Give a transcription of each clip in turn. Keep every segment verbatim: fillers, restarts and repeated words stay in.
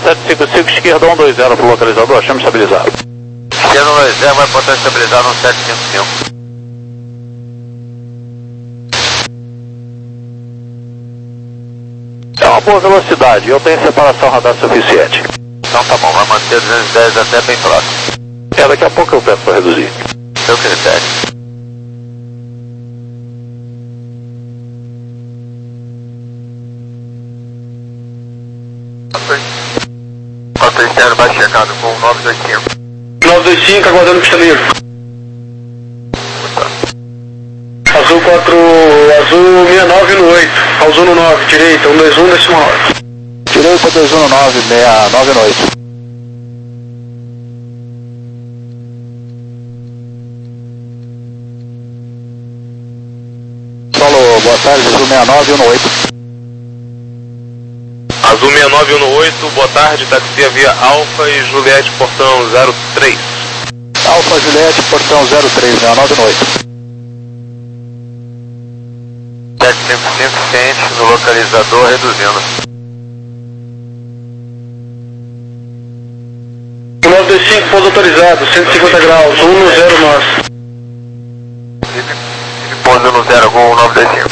sete cinco cinco, esquerda um dois zero pro localizador, chama estabilizado. Esquerda um dois zero, vai botar estabilizado no sete cinco cinco. É uma boa velocidade, eu tenho separação radar suficiente. Então tá bom, vai manter duzentos e dez até bem próximo. É, daqui a pouco eu peço para reduzir. Seu critério. quatro externo baixo checado com nove dois cinco. nove dois cinco, aguardando pista livre. Azul quatro, azul seis nove no oito, azul no nove, direita, um dois um, décimo nove. Direita dois um nove, seis nove no oito. Solo, boa tarde, azul seis nove um no oito. Azul seis nove um no oito, boa tarde, taxia via Alfa e Juliette, portão zero três. Alfa Juliette, portão zero três, seis nove no oito. sete cinco cinco, ciente no localizador, reduzindo. nove dois cinco, pouso autorizado, cento e cinquenta graus, um no zero nosso. Pouso no zero com nove dois cinco.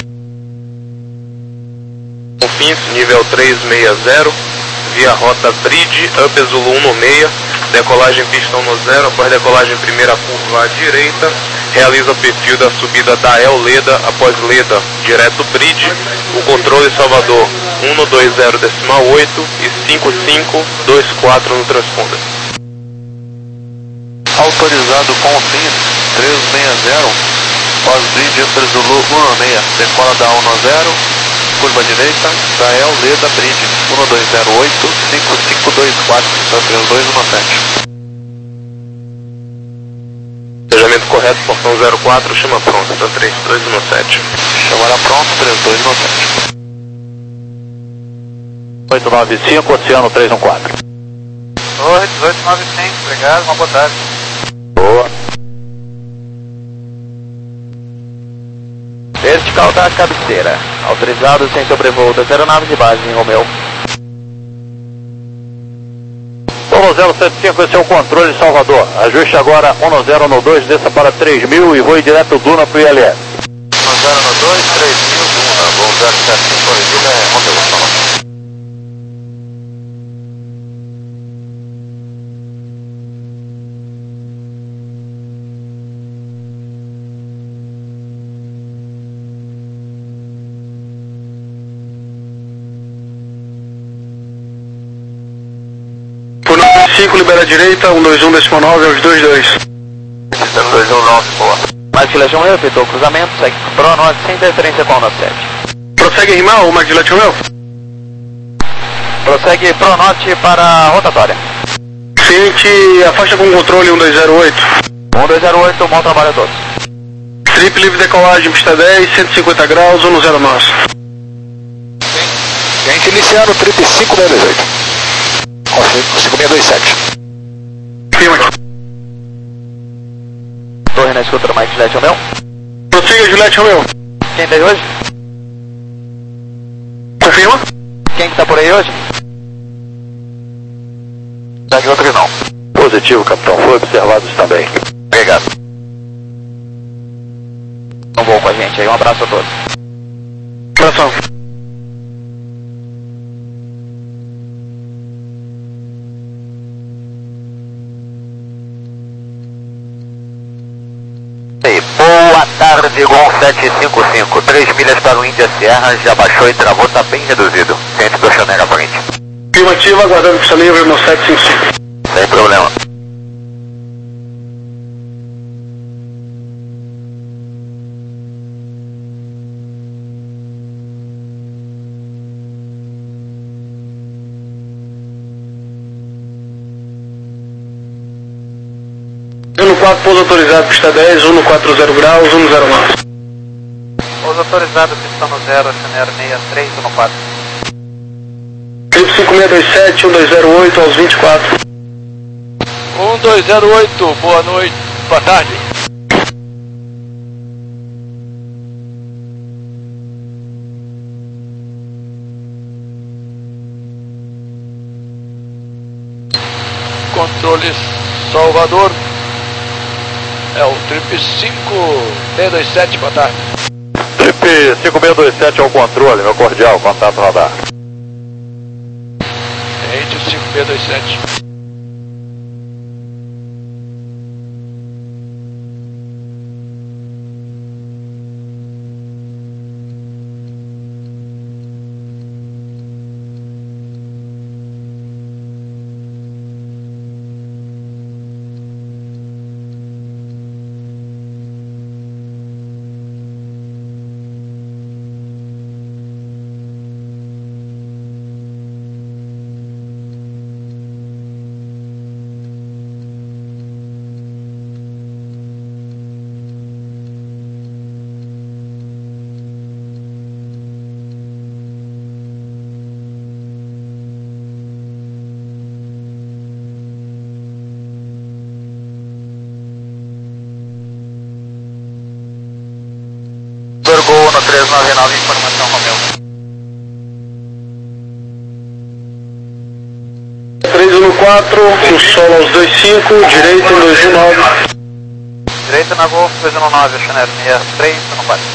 Confins, nível trezentos e sessenta, via rota Bridge, up Zulu um no seis, decolagem pistão no zero, após decolagem primeira curva à direita, realiza o perfil da subida da El Leda, após Leda, direto Bridge, o controle Salvador um no dois zero decimal oito e cinco cinco dois quatro no transponder. Autorizado Confins, trezentos e sessenta, após Bridge, up Zulu um no seis, decola da um no zero, curva direita, da El Leda Bridge, um dois zero oito, cinco cinco dois quatro, três dois um sete. Despejamento correto, portão zero quatro, chama pronto, tá três dois um sete. Chamará pronto, três dois um sete. oito nove cinco, Oceano três um quatro. Oi, dezoito nove cinco, obrigado, uma boa tarde. Boa. Vertical da cabeceira. Autorizado sem sobrevoo das aeronaves de base em Romeu. Solo zero sete cinco, esse é o controle Salvador. Ajuste agora um no zero no dois, desça para três mil e voe direto Duna para o I L S. um zero no dois, três mil, Duna, voo zero sete cinco, origina é Romeu, Salvador. cinco, libera a direita, um dois um, décimo nove, aos dois dois. dois um nove, boa. Maxilation Romeu, efetuou o cruzamento, segue pro norte sem interferência com a nove sete. Prossegue em Rimau, Maxilation Romeu. Prossegue pro norte para a rotatória. Ciente, afasta com controle um dois zero oito. um dois zero oito, bom trabalho a todos. Trip livre decolagem, pista dez, cento e cinquenta graus, um no zero nosso. Gente, iniciando o trip cinco seis dois oito. cinco seis dois sete. Firma aqui. Torre na escuta do Mike Juliette Romeu. Prossiga, Juliette Romeu. Quem tá aí hoje? Confirma? Quem que tá por aí hoje? Daqui outro não. Positivo, capitão. Foi observados também. Obrigado. Um voo com a gente aí, um abraço a todos. Abração. Boa tarde, Gol sete cinco cinco, três milhas para o Índia Sierra, já baixou e travou, tá bem reduzido. Ciente do Chanel à frente. Afirmativa, aguardando pista livre no sete cinco cinco. Sem problema. um no quatro, pouso autorizado, pista dez, um no quatro zero graus, um no zero nove. Pouso autorizado, pistão no zero, Chanel sessenta e três, um no quatro. Trip cinco seis dois sete, um dois zero oito, aos vinte e quatro. um dois zero oito, boa noite, boa tarde. controle Salvador. É o trip cinco seis dois sete, boa tarde. Trip cinco seis dois sete ao controle, meu cordial, contato radar. Rede cinco seis dois sete. Gol no três nove nove, informação Romeu. três um quatro, o solo aos dois cinco, direita dois um nove. Direita na Golf dois um nove, Chanel seis três um quatro.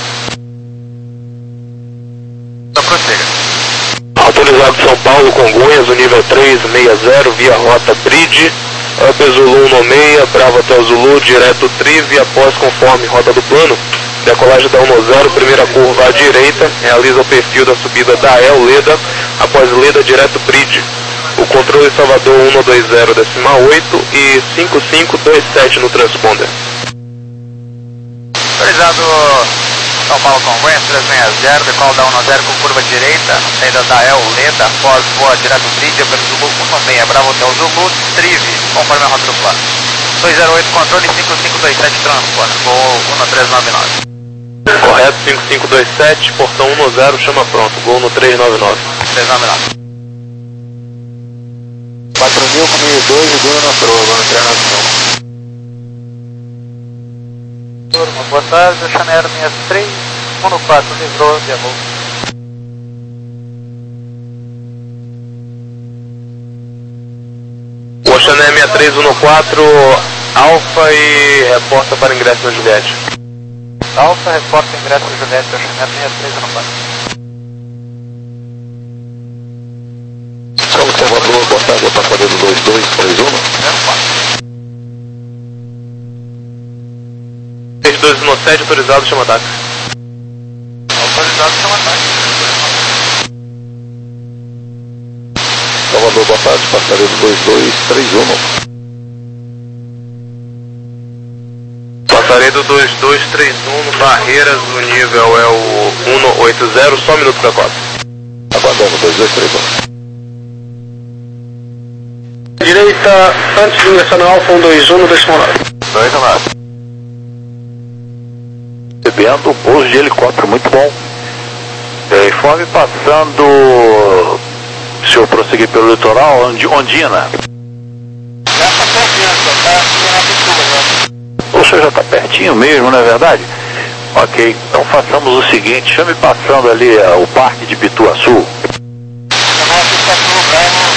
Então prossiga. Autorizado São Paulo, Congonhas, o nível três seis zero, via rota Bridge, Up Zulu um seis, Bravo Hotel Zulu, direto Trive, após conforme rota do plano. Decolagem da um zero, primeira curva à direita, realiza o perfil da subida da El Leda, após Leda direto Bridge. O controle Salvador um dois zero, decimal oito e cinco cinco dois sete no transponder. Autorizado São Paulo Congonhas três seis zero, decola da um zero com curva direita, saída da El Leda, após voa direto Bridge, Up Zulu um seis, Bravo Hotel Zulu, Trive, conforme a rota do plano. dois zero oito, controle cinco cinco dois sete, transponder, gol um três nove nove. Correto, cinco cinco dois sete, portão um zero, chama pronto, gol no três nove nove. três nove nove. quatro mil com mil e dois, e Duna na prova, no três nove nove. Turma, boa tarde, Chanel seis três um quatro, livrou, de amor. Oceané seis três um quatro, Alfa e reporta para ingresso na Juliette. Alfa, reporta ingresso na Juliette, Oceané seis três um quatro. São Salvador, boa tarde, apartamento dois dois três um. seis dois um sete, autorizado, chama táxi. Autorizado, chama táxi. Salvador, boa tarde, apartamento dois dois três um. Passaredo dois dois três um, Barreiras, o nível é o um oito zero, só um minuto para quatro. Aguardando, dois dois três um. Direita, antes de ingressar na Alfa um dois um no décimo nove. dois um nove. Recebendo um pouso de helicóptero, muito bom. É, informe passando, se eu prosseguir pelo litoral, Ondina. Já está pertinho, está na pintura já. O senhor já está pertinho mesmo, não é verdade? Ok, então façamos o seguinte, chame passando ali uh, o Parque de Pituaçu. Eu vou assistir a Bravo.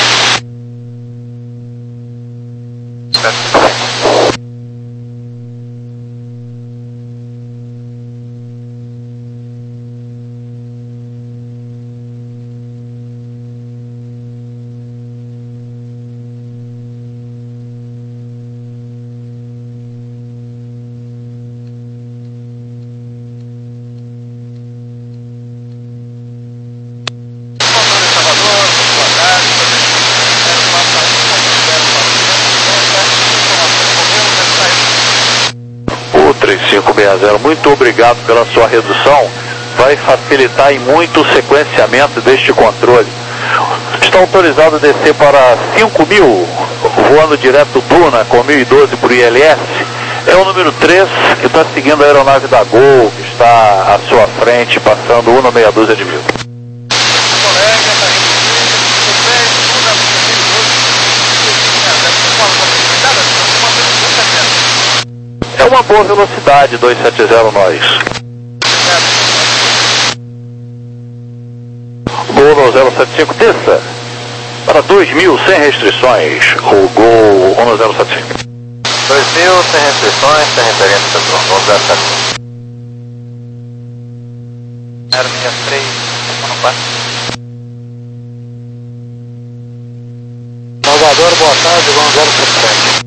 três cinco seis zero, muito obrigado pela sua redução, vai facilitar em muito o sequenciamento deste controle. Está autorizado a descer para cinco mil, voando direto Duna com mil e doze por I L S. É o número três que está seguindo a aeronave da Gol, que está à sua frente, passando uma meia dúzia de mil. É uma boa velocidade, dois sete zero nós. Gol no zero sete cinco, desça. Para dois mil, sem restrições, o Gol um zero sete cinco. dois mil, sem restrições, sem referência, pessoal, um zero sete cinco. zero seis três, no quatro. Salvador, boa tarde, Gol um zero sete sete.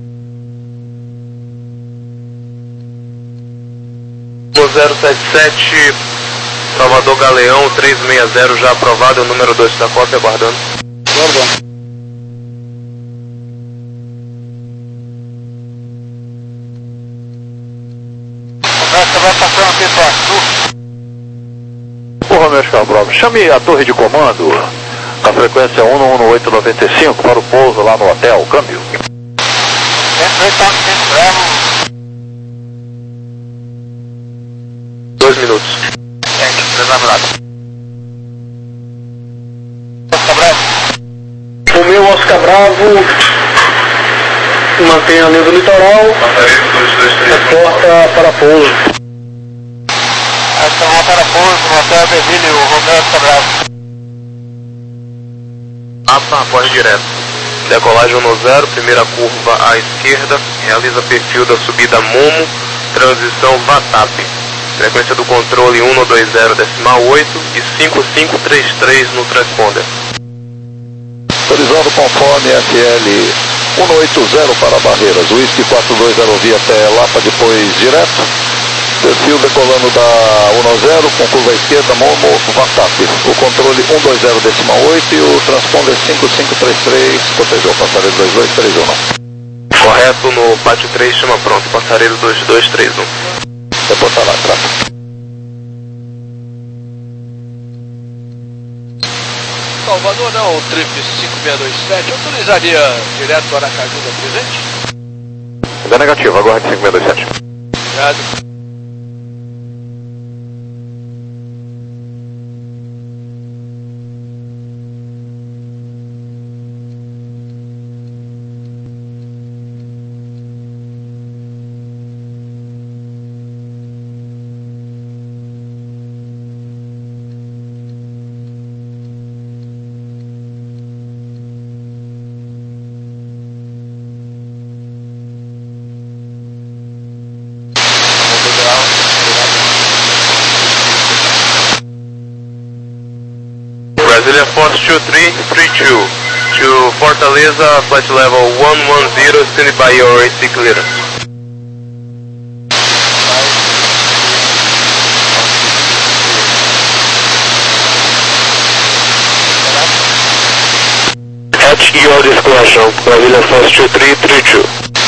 um zero sete sete, Salvador Galeão, três seis zero já aprovado, o número dois da cópia, aguardando. Aguardando. Você vai passando aqui para sul. O Romeo Oscar Bravo, chame a torre de comando, a frequência um um oito nove cinco para o pouso lá no hotel, câmbio. Dois minutos. Romeo Oscar Bravo, mantém a linha do litoral, reporta para pouso. Esta é para pouso, no hotel Bevilho, o Romeo Oscar Bravo. Mapa, apoio direto. Decolagem um no zero, primeira curva à esquerda, realiza perfil da subida Momo, transição VATAP. Frequência do controle um dois zero decimal oito e cinco cinco três três no transponder. Autorizado conforme F L um oito zero para Barreiras, Whisky quatro dois zero via até Lapa, depois direto. Perfil decolando da um zero com curva à esquerda, Momo, VATAP. O controle um dois zero decimal oito e o transponder cinco cinco três três, protegeu passareiro dois dois três um. Correto no pátio três, chama pronto, passareiro dois dois três um. Reportar lá, tráfego. Salvador não, Trip cinco seis dois sete, autorizaria direto para Aracaju da presente? É negativo, aguarde cinco seis dois sete. Obrigado. Brasília Force two three three two to Fortaleza, flight level one one zero, stand by your A C clearance. At your discretion, Brasília Force two three three two.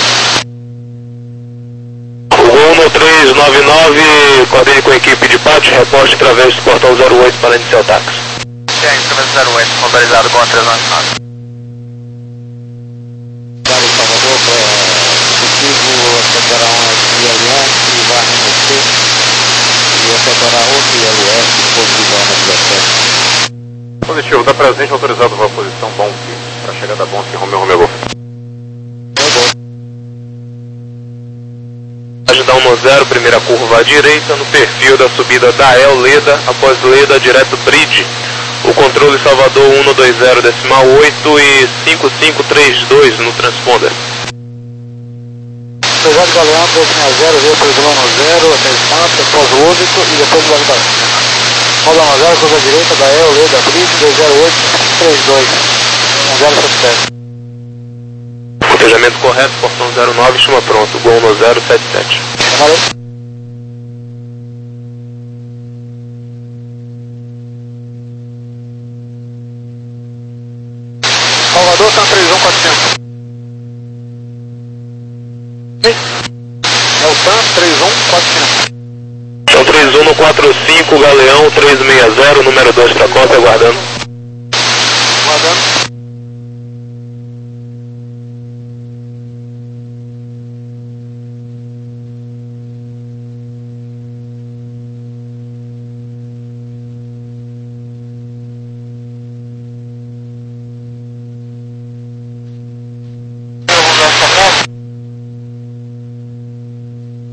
Gol três nove nove, coordene com a equipe de pátio, reporte através do portão zero oito para iniciar o táxi. Tem, instrumento zero oito, motorizado com a três nove nove. Para o Salvador, para o separar uma I L S e vai remeter e separar outra I L S depois de dar na dezessete. Positivo, dá presente autorizado para a posição bom para a chegada bom aqui, Romeo Romeo Golf. Da um zero, primeira curva à direita, no perfil da subida da El Leda, após Leda, direto Bridge. O controle Salvador um dois zero decimal oito e cinco cinco três dois no transponder. Pesado Galeão, três seis zero, veio para o um zero, até Espanto, após o Ôbito e depois o Vale Roda um zero, curva à direita da El Leda, Bridge, dois zero oito três dois, um zero sete sete. Cotejamento correto, portão zero nove, chama pronto, Gol um zero sete sete. Valeu. Salvador, tá três um quatro cinco. É o TAM três um quatro cinco. Então três um no quatro cinco, Galeão três seis zero, número dois para cópia, aguardando. Aguardando.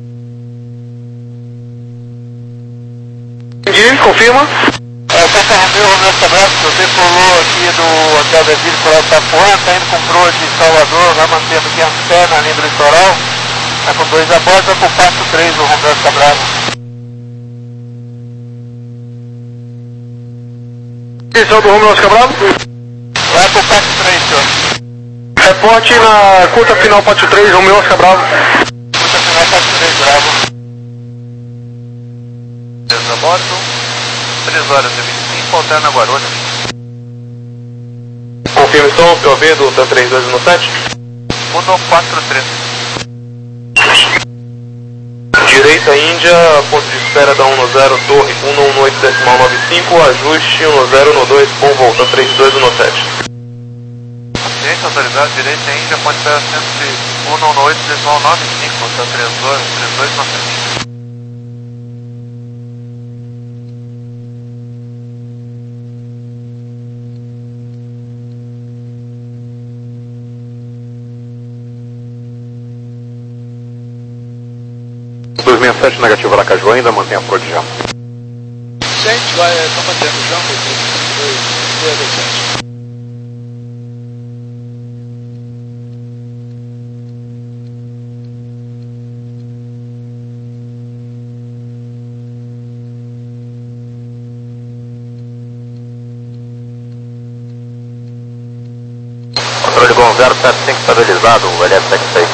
Confirma? É, P C R mil, Romeu Cabral, decolou aqui do Hotel Brasília, Coral Itapuã, está indo com proa de Salvador, vai mantendo aqui as pés na linha do litoral, está com dois a bordo, vai para o passo três, o Romeu Cabral. Atenção do Romeu Cabral. Vai para o passo três, senhor. Reporte na curta final pátio três, Romeu Cabral. Curta final pátio três, bravo. A bordo, três horas e vinte e cinco, alterna Guarulhos. Confirme som, P O V do TAM trinta e dois no sete. um quatro três. Direita Índia, ponto de espera da um zero, torre um um oito decimal nove cinco, ajuste um zero no dois, com volta trinta e dois no sete. Ciência autorizado, direita Índia, ponto de espera um um oito decimal nove cinco, volta trinta e dois no sete. dois seis sete negativo Aracaju, ainda mantém a proa de jump. Sente, vai, está mantendo o jump, dois seis sete. Controle com zero sete cinco estabilizado, o L S setenta e seis.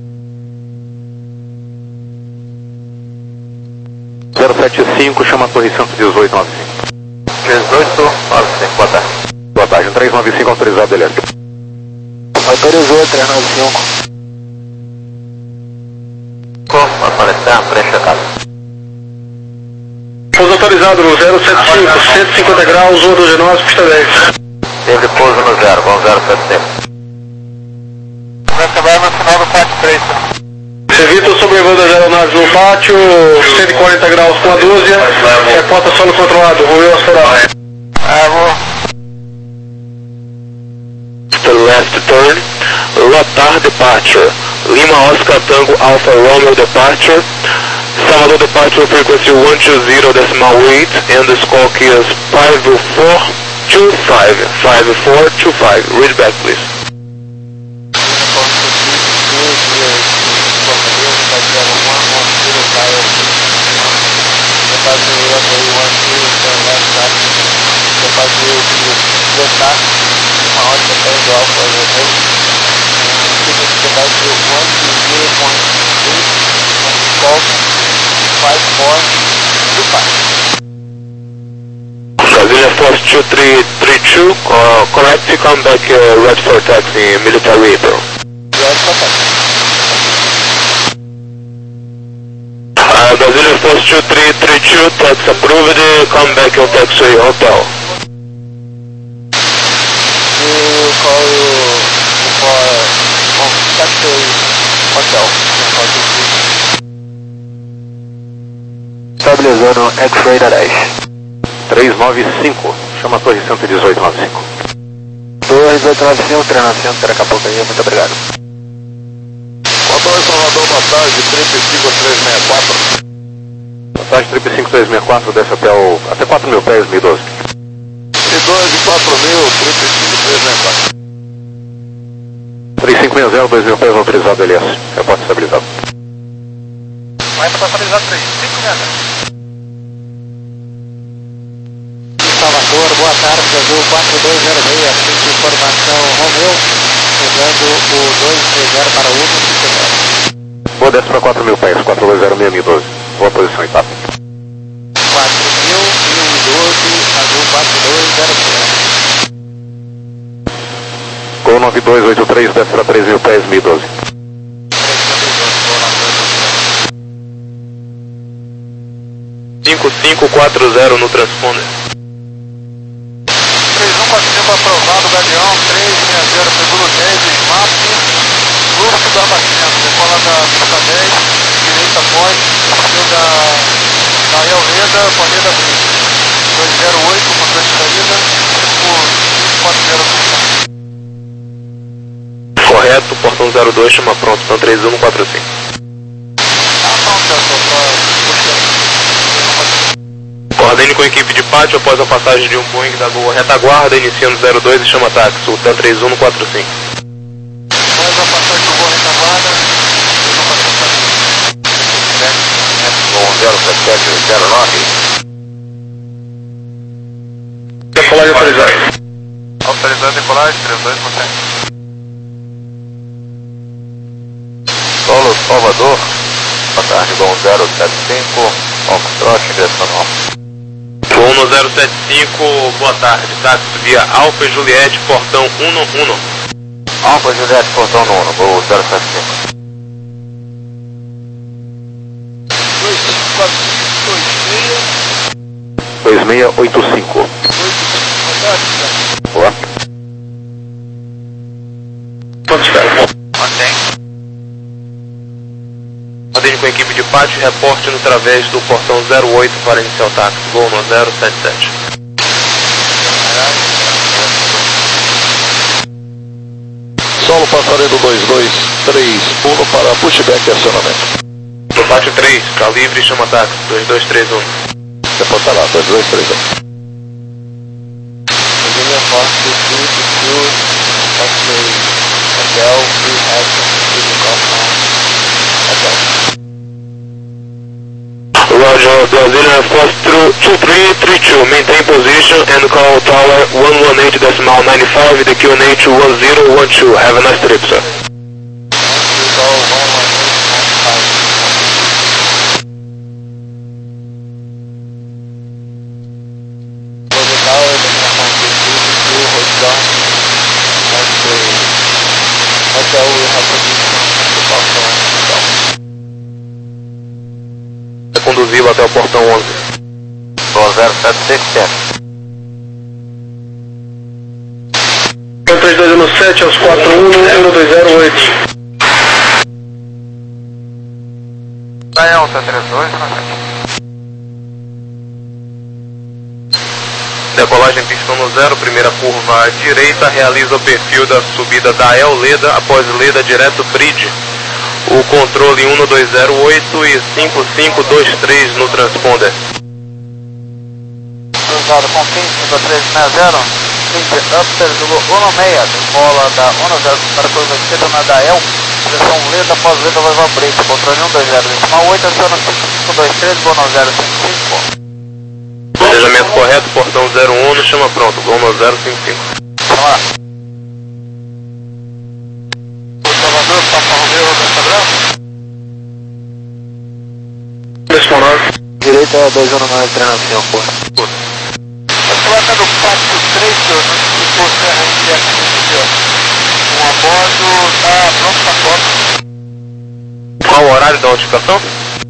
zero sete cinco, chama a torre cento e dezoito nove cinco. dezoito nove cinco, boa tarde. Boa tarde, três nove cinco autorizado, L S. Autorizou, três nove cinco. Como aparecer, pré-checado. Pouso autorizado no zero sete cinco, cento e cinquenta graus, um doze nove, pista dez. Teve pouso no zero, com zero sete cinco. Vai acabar no final do quatro três, senhor. Servito sobrevoando as aeronaves no pátio, cento e quarenta graus com a dúzia, reporta solo controlado, Romeu Astral. Ah, vou. The left turn, Lotar departure, Lima Oscar Tango Alpha Romeo departure, Salvador departure frequency one two zero decimal eight, and the squawk is five four two five, five four two five, read back please. Brasilia Force two three three two, uh, correct to come back uh, red for taxi, military April. Uh, Brasilia Force two three three two, tax approved, come back on taxiway hotel. You call for on taxiway hotel. Estabilizando X-Ray da dez. três nove cinco, chama a torre cento e dezoito nove cinco. Torre dezoito nove cinco, três nove cinco, daqui a pouco aí, muito obrigado. Motor Salvador, boa tarde, três cinco três seis quatro. Boa tarde, três cinco três seis quatro, desce até, o, até quatro mil pés, mil e doze. mil e doze, quatro mil, três cinco três seis quatro. três cinco seis zero, dois mil pés autorizado, L S. Reporte estabilizado. Vai para estabilizar três cinco seis. Salvador, boa tarde, Brasil quatro dois zero seis, assiste informação Romeu, chegando o dois seis zero para o Uno, Boa, desce para quatro mil pés, quatro dois zero seis mil e doze. Boa posição, etapa. quatro mil, mil e doze, Azul quatro dois zero seis. Gol nove dois oito três, desce para três mil pés, mil e doze. cinco cinco quatro zero no transponder. três um quatro cinco aprovado, Galeão, três seis zero, segundo dez, SMAP, fluxo do abatimento, decola da pista dez, direita point, seu da, da Elreda, Paneda Brito, dois zero oito, controle de saída, cinco quatro zero. Correto, portão zero dois, chama pronto, então três um quatro cinco. Ah, pronto, eu tô pra... Coordene com a equipe de pátio após a passagem de um Boeing da Gol retaguarda, iniciando zero dois e chama táxi, Sultan três um no quatro cinco. Após a passagem do Gol retaguarda, Gol zero sete sete zero nove. Decolagem autorizada. Autorizada decolagem, três dois por cento. Solo Salvador, boa tarde, Gol zero sete cinco, Foxtrot, direção norte. Gol no zero sete cinco, boa tarde, táxi via Alfa e Juliette, portão um um. Alfa Juliette, portão um, Gol zero sete cinco. dois cinco quatro cinco dois seis. dois seis oito cinco. Boa tarde, cara. Boa. Ponto de espera. Mantém. Ordem com a equipe de pátio, reporte no través do portão zero oito para iniciar o táxi, Gol no zero sete sete. Solo passarelo dois dois três um para pushback e acionamento. No pátio três, está livre, chama táxi, dois dois três um. Depois tá lá, dois dois três um. Roger, Brazilian Force two three three two, maintain position and call tower one one eight decimal nine five, the Q N H one zero one two. Have a nice trip, sir. Conduzi-lo até o portão onze. Gol zero sete seis. três dois um sete aos quatro um um dois zero oito. Daniel, C trinta e dois, Decolagem pistão no zero, primeira curva à direita, realiza o perfil da subida da El Leda, após Leda direto bridge. O controle um dois zero oito e cinco cinco dois três no transponder. Cruzado com fim cinco três seis zero, Bridge Upper do um seis, decola da um zero para a curva esquerda na da El, direção Leda, após Leda vai ao bridge, controle um dois zero oito, aciona cinco cinco dois três, Gol no zero cinco cinco. Planejamento correto, portão zero um, no chama pronto, Gol no zero cinco cinco. Vamos lá. Salvador, Papa Romeu, Roberto Abrão. Respondendo. Direita dois um nove, treinamento, porra. Placa do pátio três, senhor, não se fosse a gente aqui, um a bordo, tá pronto pra foto. Qual o horário da notificação?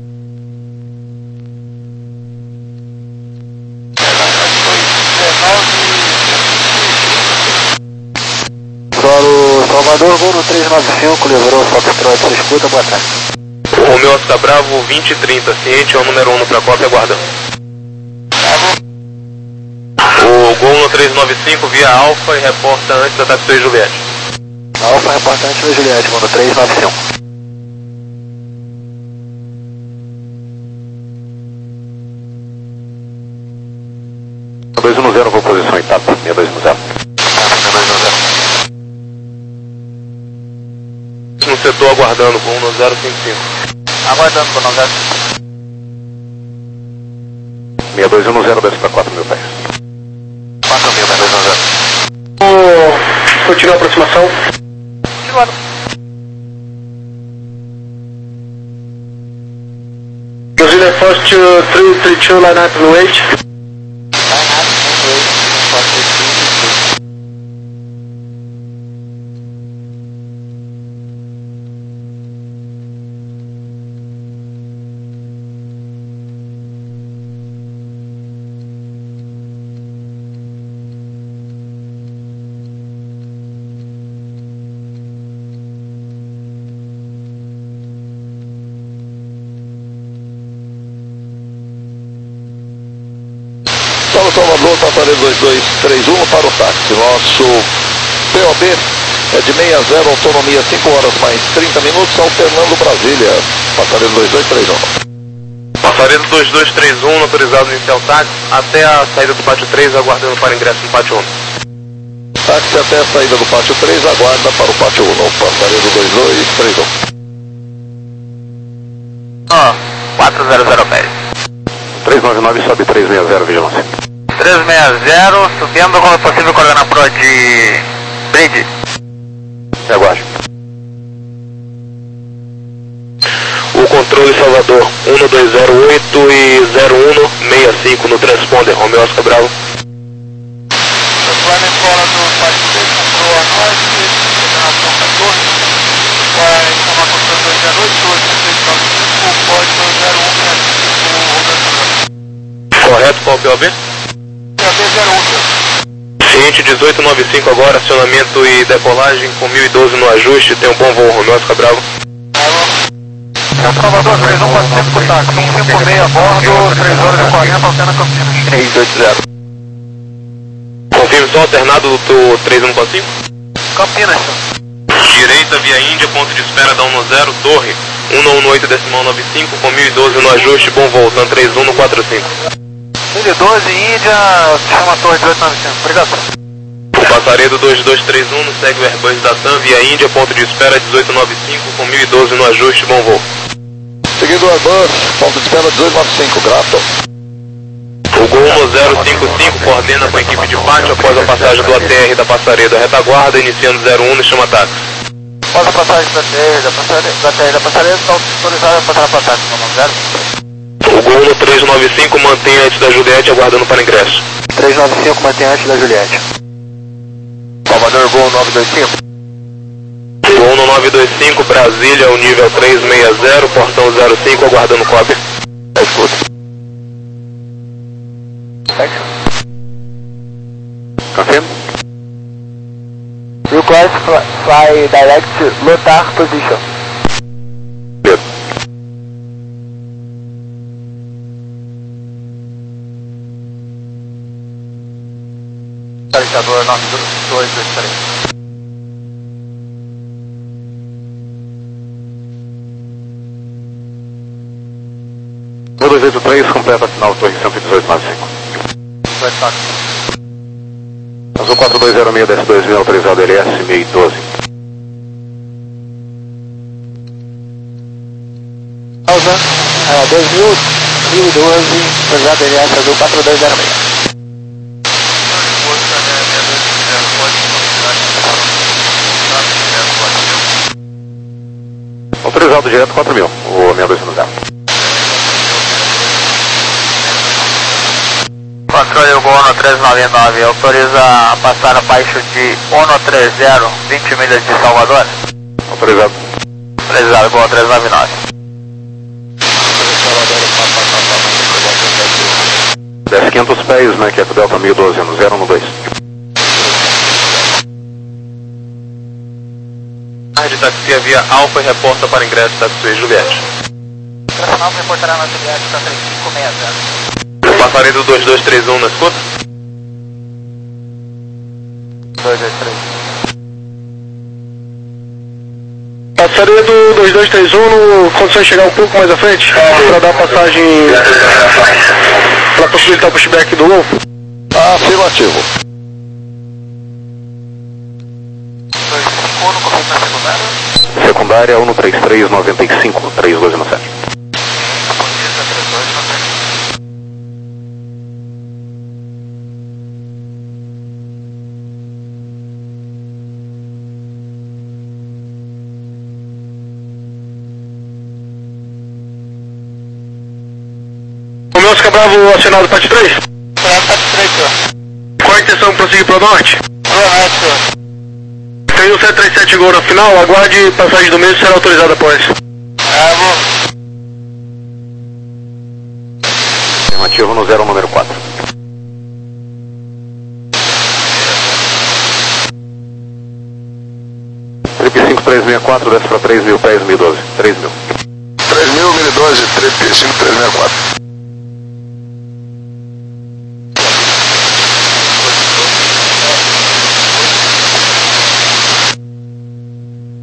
Solo Salvador, Gol no três nove cinco, livrou Foxtrot, você escuta, boa tarde. O Romeu Oscar Bravo vinte e trinta, ciente, é o número um no pré-cópia, aguardando. O Gol no três nove cinco via Alfa e reporta antes da Taxi Juliette. Alfa é importante no Juliette, Gol no três nove cinco. dois um zero, vou posição etapa, seis dois um zero. No setor aguardando, Gol no zero cinco cinco. Aguardando, Gol no zero cinco cinco. seis dois um zero, desce para quatro mil pés. quatro mil, seis dois um zero. Vou continuar a aproximação. Continuando. Brazilian First three three two, line up no eight. Solo Salvador, passarelo dois dois três um para o táxi. Nosso P O B é de meia zero, autonomia cinco horas mais trinta minutos, alternando Brasília. Passarelo dois dois três um. Passaredo dois dois três um, autorizado no inicial táxi, até a saída do pátio três, aguardando para ingresso no pátio um. Táxi até a saída do pátio três, aguarda para o pátio um, Passaredo dois dois três um. Oh, quatro zero zero Pérez. três nove nove, sobe três seis zero, vigilância. três seis zero, subindo como é possível coordenar pro de Bridge. Aguarde. O controle Salvador, um dois zero oito e zero um seis cinco no transponder, Romeo Oscar Bravo. Vai na escola do Pátio três, comprou a norte, coordenação quatorze, vai tomar controle dois zero oito, dois seis nove cinco, código zero um seis cinco, Correto, qual o P O B? P O B zero um. Ciente dezoito noventa e cinco agora, acionamento e decolagem com mil e doze no ajuste, tem um bom voo, Romeo Oscar Bravo. Salvador, três um quatro cinco por táxi, um cinco seis a bordo, três horas e quarenta, Altena Campinas. três oito zero. Confirme só alternado do três um quatro cinco. Campinas. Direita via Índia, ponto de espera da um zero, torre, um um oito decimal nove cinco, com mil e doze no ajuste, bom voo, TAM três um no quatro cinco. mil e doze, Índia, chama a torre dezoito noventa e cinco, obrigado. Passaredo dois dois três um, segue o Airbus da TAM via Índia, ponto de espera dezoito noventa e cinco, com mil e doze no ajuste, bom voo. Seguindo o Airbus, ponto de espera dezoito noventa e cinco, grato. O Gol um zero cinco cinco coordena com a equipe de pátio após a passagem do A T R da Passaredo à retaguarda, iniciando zero um no chama táxi. Após a passagem da T R da Passaredo, da T R da Passaredo, está autorizado a passar a passagem, não zero. O Gol três nove cinco mantém antes da Juliette, aguardando para ingresso. três nove cinco mantém antes da Juliette. Salvador, Gol nove dois cinco. Gol no nove dois cinco, Brasília, o nível três seis zero, portão zero cinco, aguardando cópia. Escuta. Confirm. Request fly, fly direct Lotar position. Good. Tarifador nove dois dois três. dois oito três, completa final, torre cento e dezoito noventa e cinco. Vai estar. Azul quatro dois zero seis, desce dois mil, autorizado L S, meio doze. Pausa, é, dois mil, mil e doze, autorizado L S, Azul quatro dois zero seis. Autorizado direto quatro mil, o seis dois zero. Controle Uno três nove nove, autoriza a passar abaixo de Uno três zero, vinte milhas de Salvador. Autorizado. Autorizado, Uno três nove nove. Desce quinhentos pés, né, que é com Delta mil e doze, no zero no dois. Tarde taxia via Alfa e reporta para ingresso taxi Juliette. Nacional reportará na Juliette para três cinco seis zero. Passaredo dois dois três um na escuta. dois dois três. Passaredo dois dois três um, condições de chegar um pouco mais à frente, para dar passagem, para possibilitar o pushback do Wolf. Afirmativo. dois cinco um, confirma a secundária. Secundária um três três nove cinco, três dois um sete. Japonesa três dois um sete. O meu Oscar Bravo acionado Pátio três? Pátio três, senhor. Qual a intenção de prosseguir para o norte? Correto, senhor. Tem o sete três sete Gol na final, aguarde passagem do mesmo será autorizada após. É, vou. Afirmativo no zero número quatro. Trip cinco três seis quatro, desce para três mil pés, mil e doze. três mil. três mil, mil e doze, Trip cinco três seis quatro.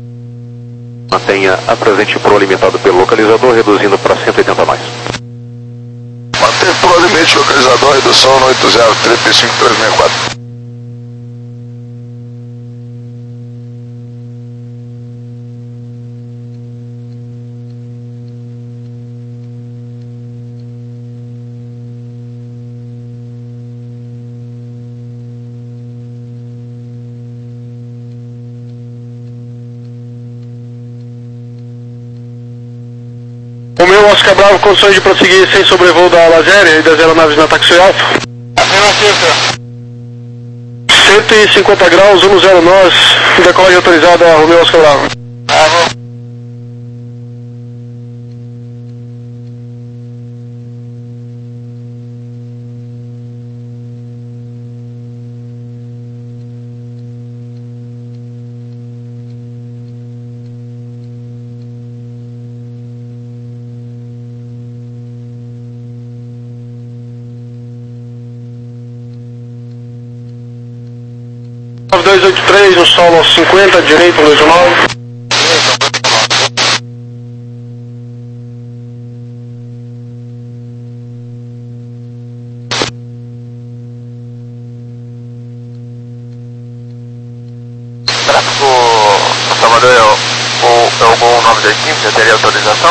Mantenha a presente Pro limitado pelo localizador, reduzindo para cento e oitenta mais. Retrô limite localizador, redução no oito zero três cinco três seis quatro. O meu Oscar Bravo, condições de prosseguir sem sobrevoo da Laséria e das aeronaves na Taxi Alfa. Afirmativo. cento e cinquenta graus, um zero nós, decolagem autorizada, Romeu Oscar Bravo. Bravo. nove dois oito três, no solo cinquenta, direito, dois nove. Tráfego Salvador é o, o, é o Gol nove dois cinco, já teria autorização?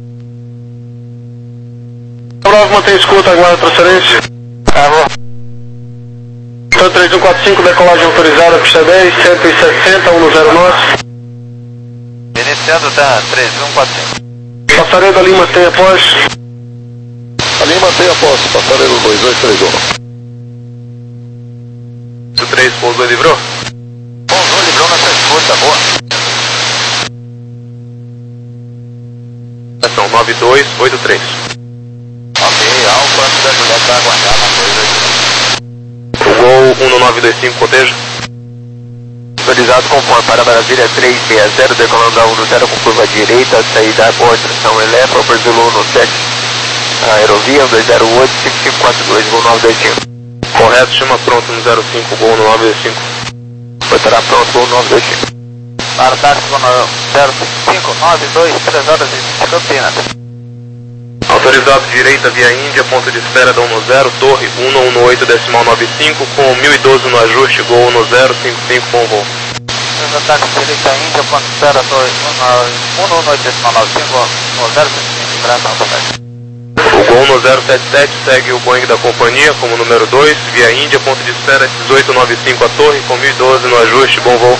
Bravo, mantém escuta, aguarda transferência. Bravo. Então três um quatro cinco, decolagem autorizada, pista dez, cento e sessenta, um zero nós. Iniciando da três um quatro cinco. Passarelo da Lima tem após. A Lima tem a posse, passarelo dois dois três um. O três pousou e livrou? Pousou, livrou na sua escuta, boa. Estação nove dois oito três. Ok, Alfa, da Julieta vai aguardar na dois dois cinco. O Gol um no nove dois cinco, cotejo. Autorizado conforme para Brasília três seis zero, decolando a um zero com curva direita, saída boa, direção Elefa, Brasil um no sete, Aerovia dois zero oito cinco cinco quatro dois, Gol nove dois cinco. Correto, chama pronto no zero cinco, Gol no nove dois cinco. Estará pronto, Gol nove dois cinco. Para táxi no zero cinco nove dois, três horas e Campinas. Autorizado direita via Índia, ponto de espera da um no zero, torre um no um no oito decimal nove cinco, com mil e doze no ajuste, Gol um no zero cinco cinco com voo. Ataque direita Índia, ponto de espera um no um no oito decimal nove cinco, no zero cinco cinco, direção automática. O Gol no zero sete sete segue o Boeing da companhia como número dois, via Índia, ponto de espera dezoito nove cinco a torre, com mil e doze no ajuste, bom voo.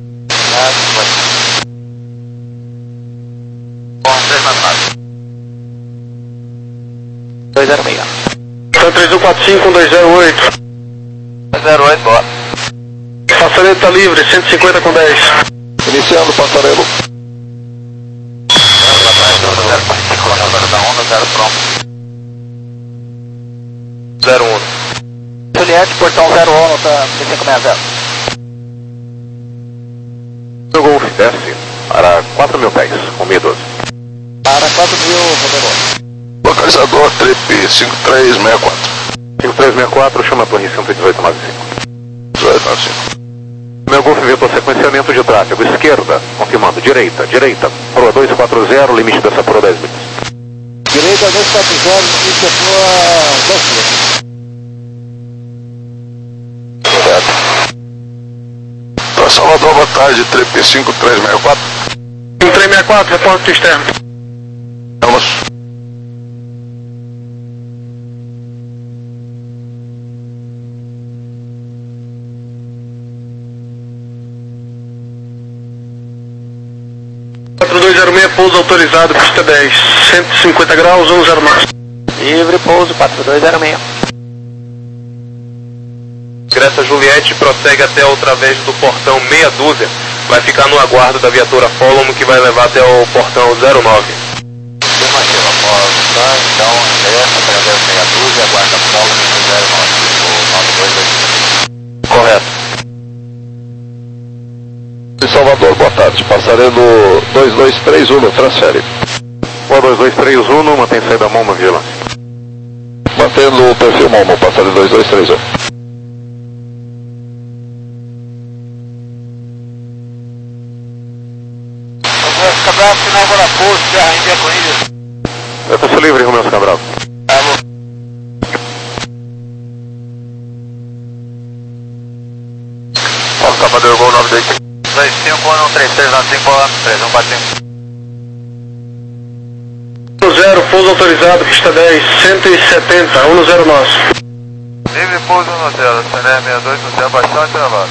Bom, três mais quatro. dois zero seis. Então três um quatro cinco, um dois zero oito. dois zero oito, boa. Passarelo está livre, cento e cinquenta com dez. Iniciando passarelo. zero um. Juliette, portão zero um, tá cinco seis zero. O Golf desce para quatro mil pés, com mil e doze. Para quatro mil, poderoso. Localizador trip cinco três seis quatro. cinco três seis quatro, chama a torre cento e dezoito nove cinco. dezoito nove cinco. Meu Golf vetor sequenciamento de tráfego esquerda, confirmando direita, direita, proa dois quatro zero, limite dessa proa dez milhas. Direita dois quatro zero, limite da proa dez milhas. Para Salvador, boa tarde, trip cinco três seis quatro. cinco três seis quatro, repórter externo. Vamos. quatro dois zero seis, pouso autorizado, pista dez, cento e cinquenta graus, um zero nove. Livre, pouso quatro dois zero seis. Greta Juliette prossegue até a outra vez do portão meia dúzia. Vai ficar no aguardo da viatura Follow, que vai levar até o portão zero nove. Afirmativa, porta, então, essa, através meia dúzia, aguarda Follow no zero nove, nove dois dois cinco. Correto. De Salvador, boa tarde. Passarelo dois dois três um, transfere. Boa dois dois três um, mantém saída Momo, vigilância. Mantendo o perfil Momo, passarelo dois dois três um. Cabrava, final agora pouso, terra Índia com Índia. Eu tô livre, Romeu Oscar Bravo. Alô. dois cinco um três três nove cinco três um quatro cinco. zero, pouso autorizado, pista dez, cento e setenta, um zero nosso. Livre pouso um zero, C N E sessenta e dois no céu bastante travado.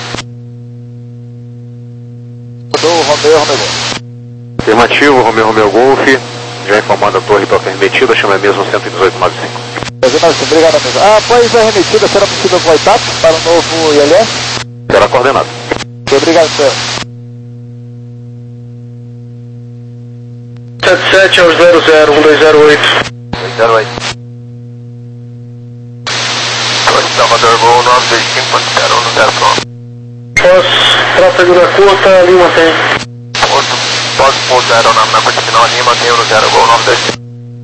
Rodou Romeo, Romeo Golf. Afirmativo, Romeo, Romeo Golf. Já informando a torre para remetida, chama mesmo cento e dezoito noventa e cinco. Obrigado, amigo. Ah, após a remetida, será possível com o WhatsApp para o novo I L S? Será coordenado. Obrigado, senhor. sete sete ao zero zero um dois zero oito. dois zero oito. Salvador Gol nove dois cinco zero um zero pronto. Pós, tráfego na curta, Lima tem. Porto, pós pousar aeronave na curta final, Lima tem um zero Gol nove dois cinco.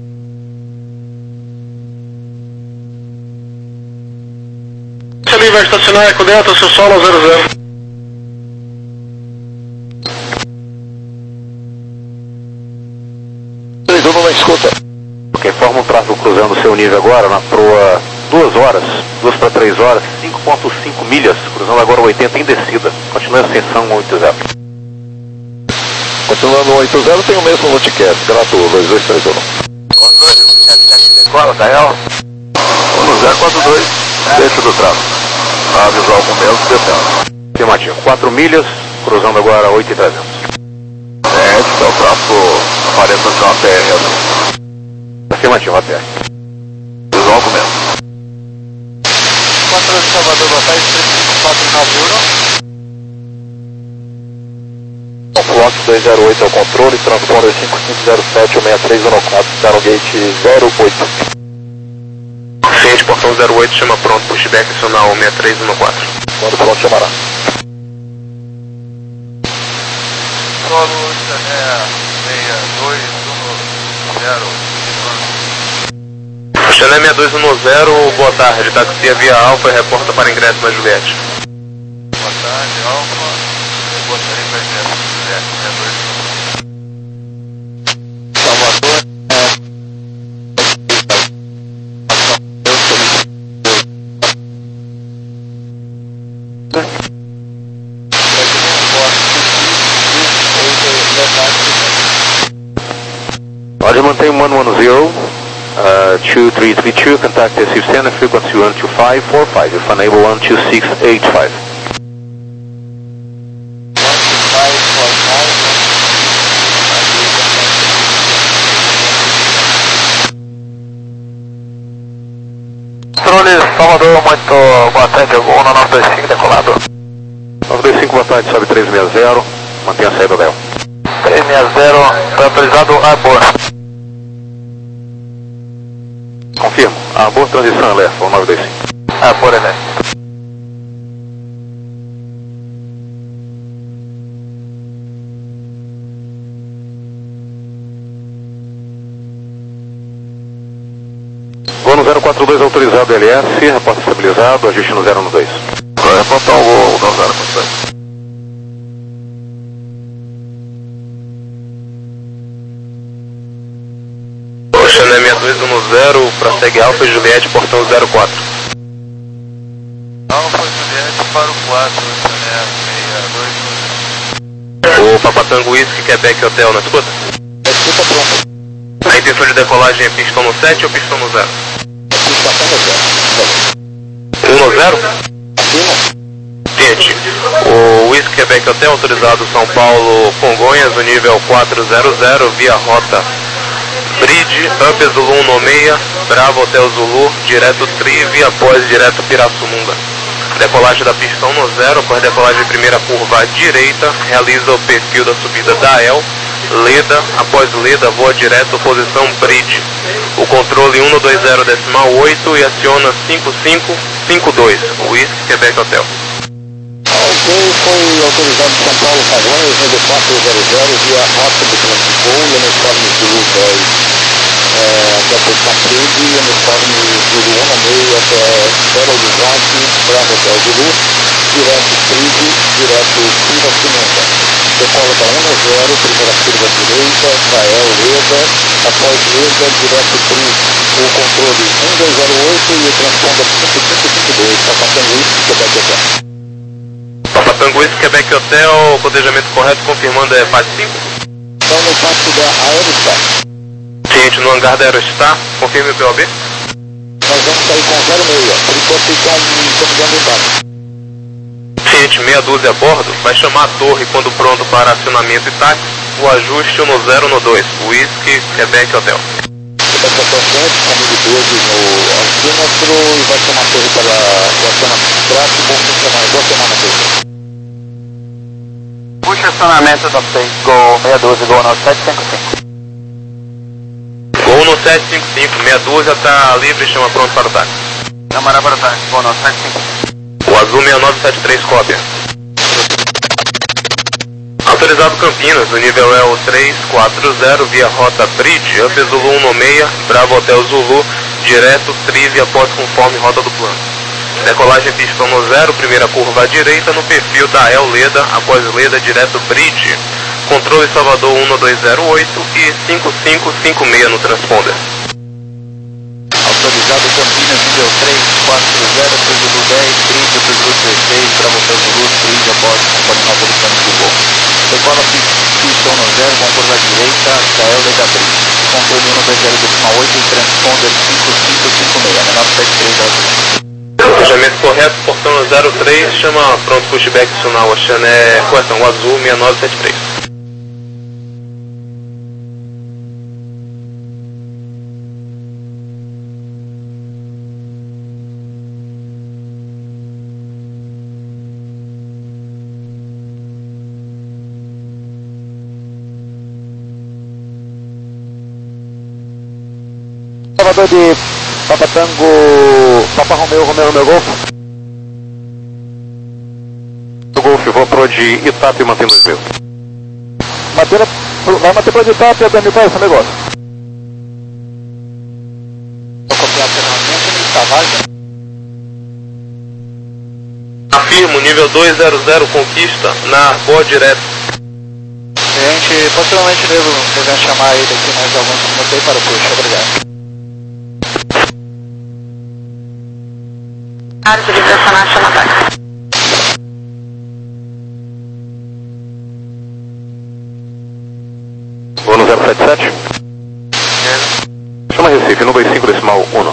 Se ali vai estacionar Eco Delta, seu solo ao zero zero. três um na escuta. Ok, forma um tráfego cruzando o seu nível agora na proa duas horas, duas para três horas, cinco vírgula cinco milhas, cruzando agora o oitenta em descida. Continua a ascensão oito zero. Continuando oito zero, tem o mesmo notecast, gratuito, dois dois três um. Qual, Dael? um zero quatro dois, deixa do tráfego. Avisou algum mesmo, descendo. Afirmativo, quatro milhas, cruzando agora oito mil e trezentos. É, então o tráfego aparenta ser uma P R azul. Afirmativo, A P R. Avisou algum mesmo. quatro de Salvador, boa tarde, três cinco quatro nove um. Flock dois zero oito ao controle, transponder cinco cinco zero sete um seis três um quatro, está no gate zero oito. Ciente, portão zero oito, chama pronto, pushback adicional seis três um quatro. Quando o pronto chamará. Solo C N E sessenta e dois um zero. Chalé seis dois um zero, boa tarde, taxia via Alfa e reporta para ingresso na Juliette. Boa tarde, Alfa. Gostaria para ingresso na Juliette sessenta e dois. Salvador, Pode manter one one zero, uh, two three three two, contact S U Center, frequency one two five four five, if unable one two six eight five. Controle Salvador, muito boa tarde, Gol na nove dois cinco, decolado. nove dois cinco, boa tarde, sobe três seis zero, mantenha a saída dela. três seis zero, foi autorizado a bordo. Confirmo, a boa transição, alerta, nove dois cinco. A bordo, né? Voo no zero quatro dois autorizado L S, reporte estabilizado, ajuste no zero um dois. Vai reportar o voo no zero quatro dois. Chalé seis dois um zero, prossegue Alfa e Juliette, portão zero quatro. Alfa Juliette para o quatro, C N E sessenta e dois. O Papatango Whisky, Quebec Hotel, na escuta? escuta pronta. A intenção de decolagem é pistão no sete ou pistão no zero? Pista um no zero? acima. Gente, o Whisky Quebec Hotel autorizado São Paulo Congonhas, o nível quatro zero zero, via rota Bridge, Up Zulu um seis, Bravo Hotel Zulu, direto Tri, via pós, direto Pirassununga. Decolagem da pistão no zero, após decolagem primeira curva à direita, realiza o perfil da subida da El, Leda, após Leda, voa direto, posição Bridge. O controle um dois zero decimal oito e aciona cinco cinco cinco dois, Whisky Quebec Hotel. Ok, foi autorizado São Paulo Congonhas, nível quatro zero zero, via rota do plano de voo, uniforme Zulu dez, é, até a posição Bridge, uniforme Zulu um seis até Belo Horizonte, Bravo Hotel Zulu, direto Bridge, direto Pirassununga. Decola da um zero, primeira curva direita, Israel, Leda, após Leda, direto Bridge, o controle um dois zero oito e o transponder cinco cinco cinco dois, está passando isso, Quebec Hotel. Tango Whisky Quebec Hotel, cotejamento correto, confirmando é P A T cinco. Então no pátio da Aerostar. Ciente no hangar da Aerostar, confirme o P O B. Nós vamos sair com zero seis, por enquanto está em confusão do embarque. Ciente meia dúzia a bordo, vai chamar a torre quando pronto para acionamento e táxi, o ajuste no zero no dois, Whisky Quebec Hotel. Você vai para frente, caminho doze no altímetro e vai chamar a torre para o acionamento. Tráfego, bom fim de semana, boa semana a todos. Puxa acionamento da Gol meia dúzia, Gol no sete cinco cinco. Gol no sete cinco cinco, meia dúzia está livre e chama pronto para o táxi. Câmara para o táxi, Gol no sete cinco cinco. O Azul seis nove sete três, cópia. Autorizado Campinas, o nível é o três quatro zero, via rota Bridge, Up Zulu um seis, Bravo Hotel Zulu, direto Trive após conforme rota do plano. Decolagem pistão no zero, primeira curva à direita, no perfil da El Leda, após Leda, direto Bridge. Controle Salvador um dois zero oito e cinco cinco cinco seis no transponder. Autorizado Campinas, nível três quatro zero, Zulu dez, Bridge, Zulu dezesseis, Bravo Hotel Zulu, Trive após conforme rota do plano de voo. Decola pistão no zero, com curva à direita, da El Leda Bridge. Controle um dois zero oito e transponder cinco cinco cinco seis, menor sete três Azul. Cotejamento correto, portão zero três, chama pronto pushback adicional, achando é correção, o Azul seis nove sete três. Salvador de Papa Tango, Papa Romeo, Romeo, Romeo Golf. Do Golf, vou pro de Itap e mantendo dois mil. Mantendo, vai manter pro de Itap e até mil para esse negócio. Vou copiar o treinamento e Tavares. Afirmo, nível dois zero zero, conquista, na Arbor direto. A gente possivelmente devo, devemos chamar ele aqui mais alguns minutos aí para o push, obrigado. Área de direcionar chama táxi. Vou no zero sete sete. Chama Recife, no dois cinco decimal um.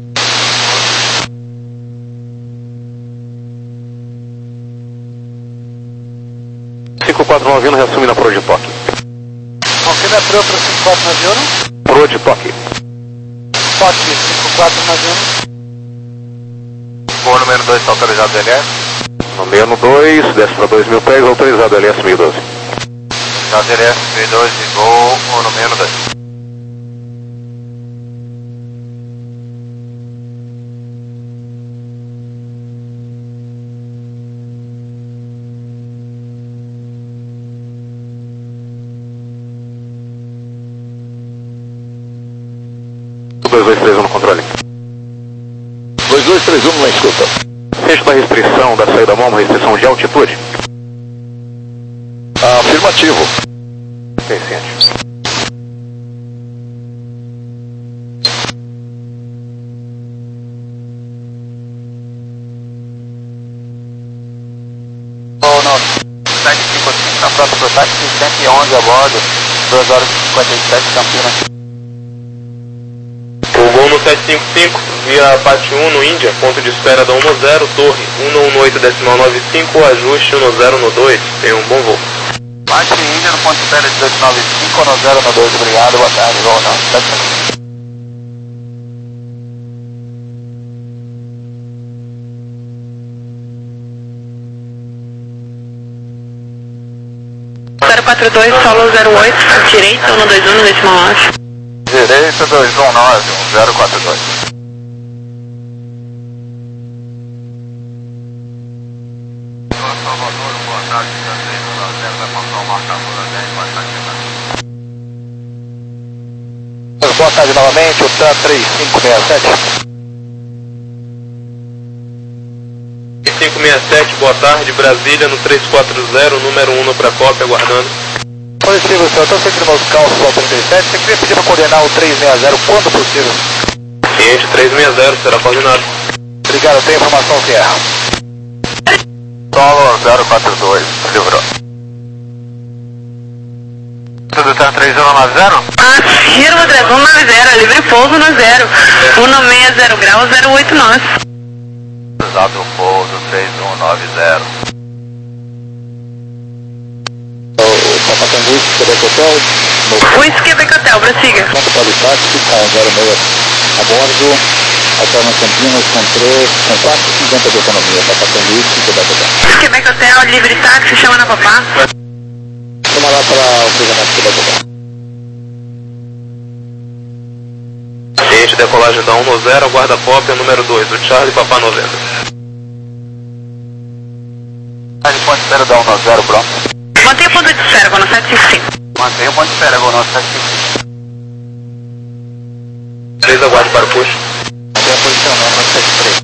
cinco quatro nove um, reassume na Pro de Toque. Confirma a Pro para cinco quatro nove um. Pro de Toque. Toque cinco quatro nove um. Gol número dois, está autorizado L S. Número dois, desce para dois mil pés, autorizado L S mil e doze. Autorizado L S mil e doze, Gol número dois. dois dois três um no controle. dois dois três um na escuta. Fecho da restrição da saída M O M, restrição de altitude. Afirmativo. Ok, ciente. Gol no sete cinco cinco, na frota pro táxi, cento e onze a bordo, duas horas e cinquenta e sete, Campinas. O Gol no sete cinco cinco, via P A T um no Índia, ponto de espera da um zero, torre um um oito decimal nove cinco, ajuste um zero no dois, tem um bom voo. P A T Índia no ponto de espera dezoito nove cinco, no zero no dois, obrigado, boa tarde, Gol no sete cinco cinco. zero quatro dois, solo zero oito, direita, um dois um, decimal nove. Direita dois um nove, um zero quatro dois. Salvador, boa tarde, três um zero, vai passar o marcador a dez, vai estar chegando. Boa tarde novamente, o T A três cinco seis sete. cinco seis sete, boa tarde, Brasília no três quatro zero, número um para cópia, aguardando. Positivo, senhor. Estou sempre no nosso calço trinta e sete. Você queria pedir para coordenar o três seis zero quando possível? Ciente, três seis zero, será coordenado. Obrigado, tem informação, Sierra. Solo zero quatro dois, livrou. Tudo tá três um nove zero? Afirma três um nove zero, livre pouso no zero. um seis zero graus, zero oito nós. Exato pouso três um nove zero. O Papatanguí, Quebec Hotel. Fui Quebec Hotel, prossiga. Quanto para o táxi, com zero seis a bordo, Alterna Campinas com três, com quatro e cinquenta de autonomia. Papatanguí, Quebec Hotel. Quebec Hotel, livre táxi, chama na Papá. Vamos lá para o cruzamento Quebec Hotel. Ciente, decolagem da um no zero, guarda cópia número dois, o Charlie Papá noventa. Charlie ponto de espera da um no zero, pronto. Mantenha o ponto de espera, vou no sete cinco cinco. Mantenha o ponto de espera, vou no sete cinco cinco. três, aguarde para o push. Mantenha a posição, não, no sete três.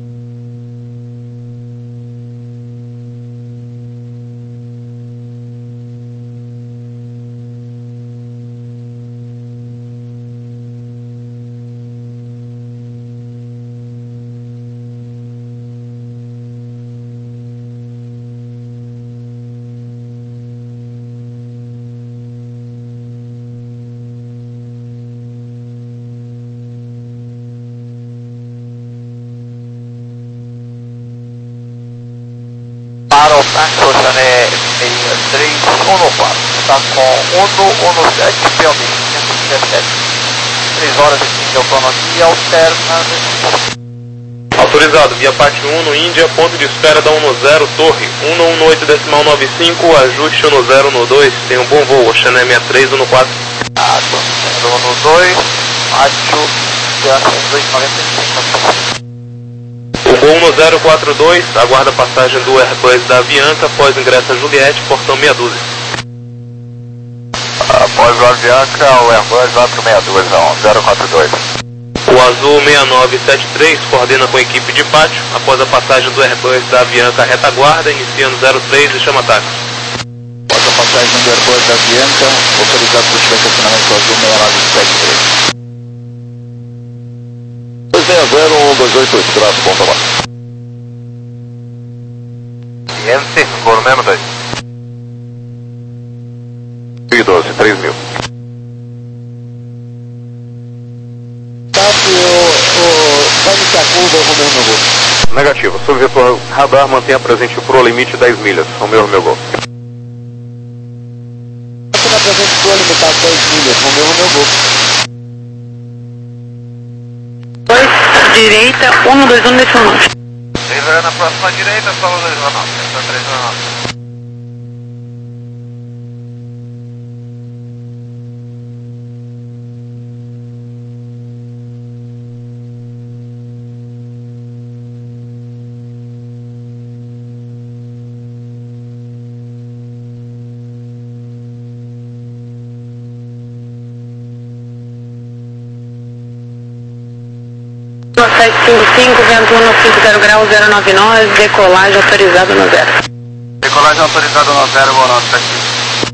Para o táxi Oceané seis três um quatro, está com um um sete, P O B cento e dezessete, três horas e quinze de autonomia, alterna. Autorizado, via parte um no Índia, ponto de espera da um no zero, torre, um no um no oito decimal nove cinco, ajuste um no zero no dois, tem um bom voo, Oceané sessenta e três um no quatro. Ah, um no dois, acho que é dois noventa e cinco. O Gol no zero quatro dois, aguarda a passagem do Airbus da Avianca, após ingresso a Juliette, portão meia dúzia. Após o Avianca, o Airbus vai para o meia dúzia, não, zero quatro dois. O Azul seis nove sete três coordena com a equipe de pátio, após a passagem do Airbus da Avianca retaguarda, iniciando zero três e chama táxi. Após a passagem do Airbus da Avianca, autorizado para o estacionamento Azul seis nove sete três. dois seis zero um dois oito oito, traço, bom trabalho. Ciente, voo mesmo dois. E doze, três mil. Táxi, vai iniciar a curva, eu vou mesmo meu gol. Negativo. Subvetor radar mantenha presente pro limite dez milhas. Ao meu, meu gol. Você na presente pro limitado dez milhas, vou mesmo meu gol. dois, direita, um dois um décimo nove. três horas na próxima direita, solo dois nove, três nove. sete cinco cinco, vento um cinco zero graus, zero nove nove, decolagem autorizada no zero. Decolagem autorizada no zero, vou no sete cinco.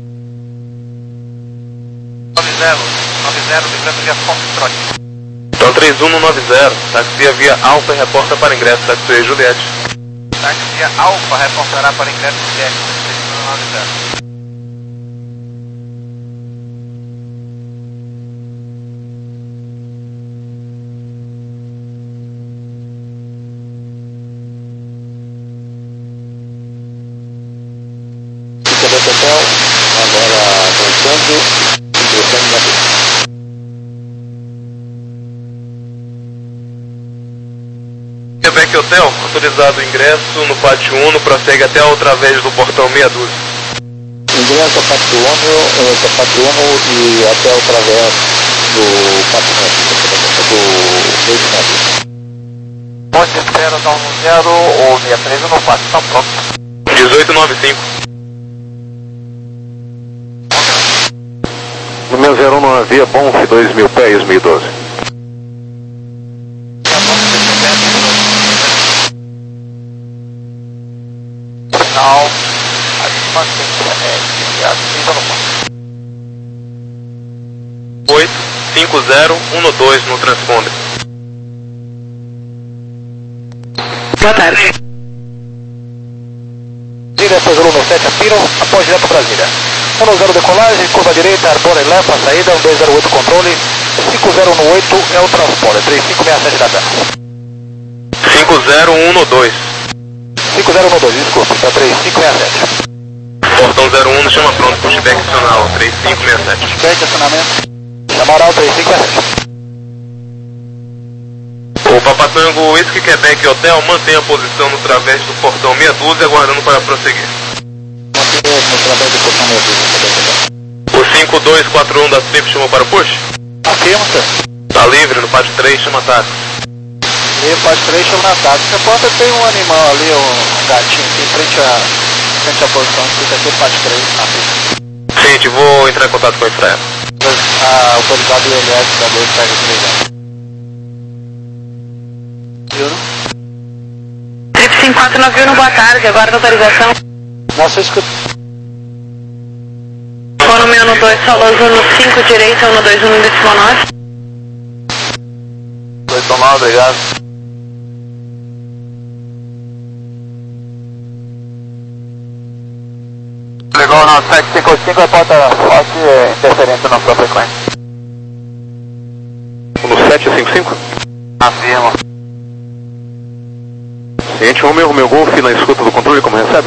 nove zero, nove zero, migrando via Foxtrot. Então três um no nove zero, taxia via Alfa e reporta para ingresso, taxi Juliette. Táxi via Alfa reportará para ingresso Juliette, três um no nove zero. Quebec Hotel, agora avançando, ingressando na pista. Quebec Hotel, autorizado o ingresso no pátio um, prossegue até a outra vez do portão meia dúzia. Ingresso a Patrono, eh, Patrono e até o través do Patrono, do dois metros. Ponte de espera da um no zero ou sessenta e três no quatro, está pronto. dezoito nove cinco. No meu zero um não havia Bonf, dois mil pés, mil e doze. Final, a gente mantém é, a descida no ponto. oito cinco zero um no dois no transponder. Boa tarde. sete Apiro, após direto Brasília. um nove zero decolagem, curva direita, Arbor Elefa, saída, um dois zero oito controle, cinco zero um oito é o transponder, três cinco seis sete da Terra. cinco zero um dois. cinco zero um dois, desculpa, tá três cinco seis sete. Portão zero um, chama pronto, pushback adicional, três cinco seis sete. Pushback, acionamento. Chama oral, três cinco seis sete. O Papatango Whisky Quebec Hotel mantém a posição no través do portão meia dúzia, aguardando para prosseguir. Mantém no través do portão meia dúzia. O cinco dois quatro um da Trip chamou para o push? Afirma, senhor. Tá livre, no pátio três, chama táxi. E pátio três, chama na táxi. Você pode ter um animal ali, um gatinho aqui, em frente à, frente à posição, fica aqui, pátio três, na pista. Gente, vou entrar em contato com a Infraero. A autoridade do I L S da dois pega aqui ligado. Trip cinco quatro nove um, boa tarde, aguarda a autorização. Nossa, eu escuto. Volume um dois, Solos um cinco, direita, um dois um, decimal nove. dois nove, obrigado. Legal, no sete cinco cinco, reporta forte interferência na sua frequência. No sete cinco cinco? Afirma. Ciente Romeu, Romeu Golf, na escuta do controle, como recebe?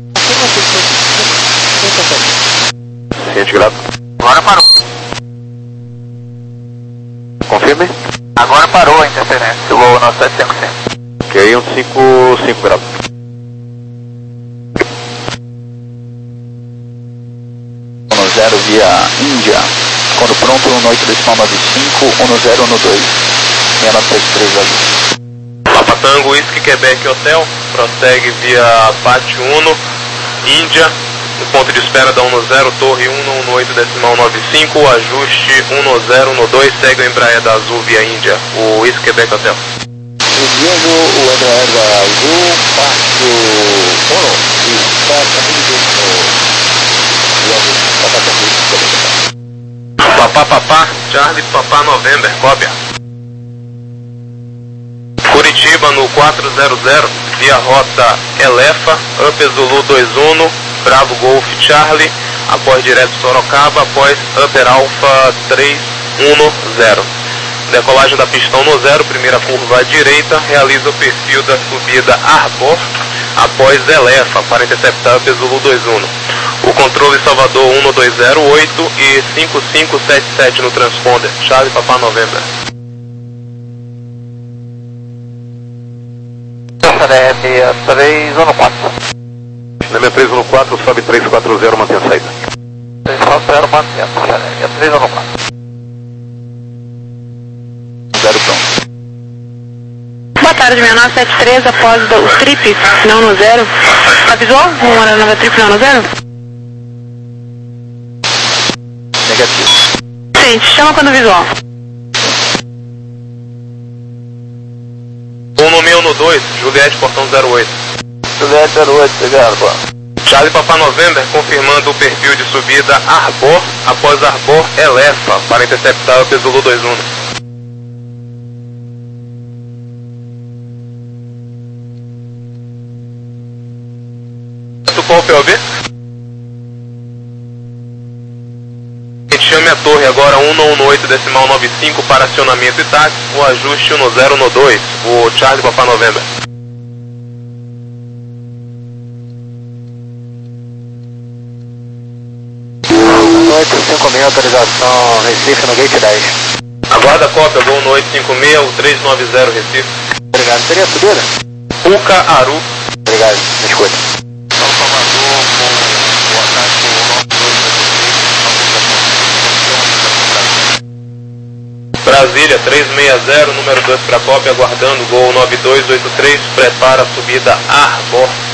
Ciente grado. Agora parou. Confirme? Agora parou a interferência, o no sete cinco cinco. Ok, um cinco cinco grado. um zero via Índia. Quando pronto, um oito decimal nove cinco, um zero um dois, seis nove três três ali. Papatango Whisky Quebec Hotel, prossegue via Pátio um, Índia, no ponto de espera da um zero, Torre um, um oito decimal nove cinco, ajuste um zero um dois, segue o Embraer da Azul via Índia, o Whisky Quebec Hotel. Seguindo o Embraer da Azul, Pátio um, e está também Papá Papá, Charlie Papá November, cópia. Curitiba no quatro zero zero, via rota Elefa, Up Zulu dois um, Bravo Golf Charlie, após direto Sorocaba, após Upper Alpha três um zero. Decolagem da pistão no zero, primeira curva à direita, realiza o perfil da subida Arbor, após Elefa, para interceptar Up Zulu dois um. O controle Salvador um dois zero oito e cinco cinco sete sete no transponder, Charlie Papá November. seis três um quatro. Cinema três um quatro, sobe três quatro zero, mantém a saída. três quatro zero, mantém a saída. três um quatro. Zero pronto. Boa tarde, meu nove sete três, após o trip, não no zero. Tá visual? Uma hora nova trip, não no zero? Negativo. Gente, chama quando visual. um no meio no dois, Juliette Portão zero oito. Juliette zero oito, obrigado, pô. Charlie Papá November confirmando o perfil de subida Arbor, após Arbor Elefa, para interceptar o Zulu dois um. Qual o P O B? Chame a torre agora um um oito decimal nove cinco para acionamento e táxi, o ajuste um zero um dois, o Charlie Papá November. um oito cinco seis, autorização Recife no gate dez. Aguarda a cópia, Gol no oito cinco seis, o três nove zero Recife. Obrigado, seria a subida? Uca Aru. Obrigado, me escuta. Brasília três seis zero, número dois para cópia, aguardando Gol nove dois oito três, prepara a subida Arbor.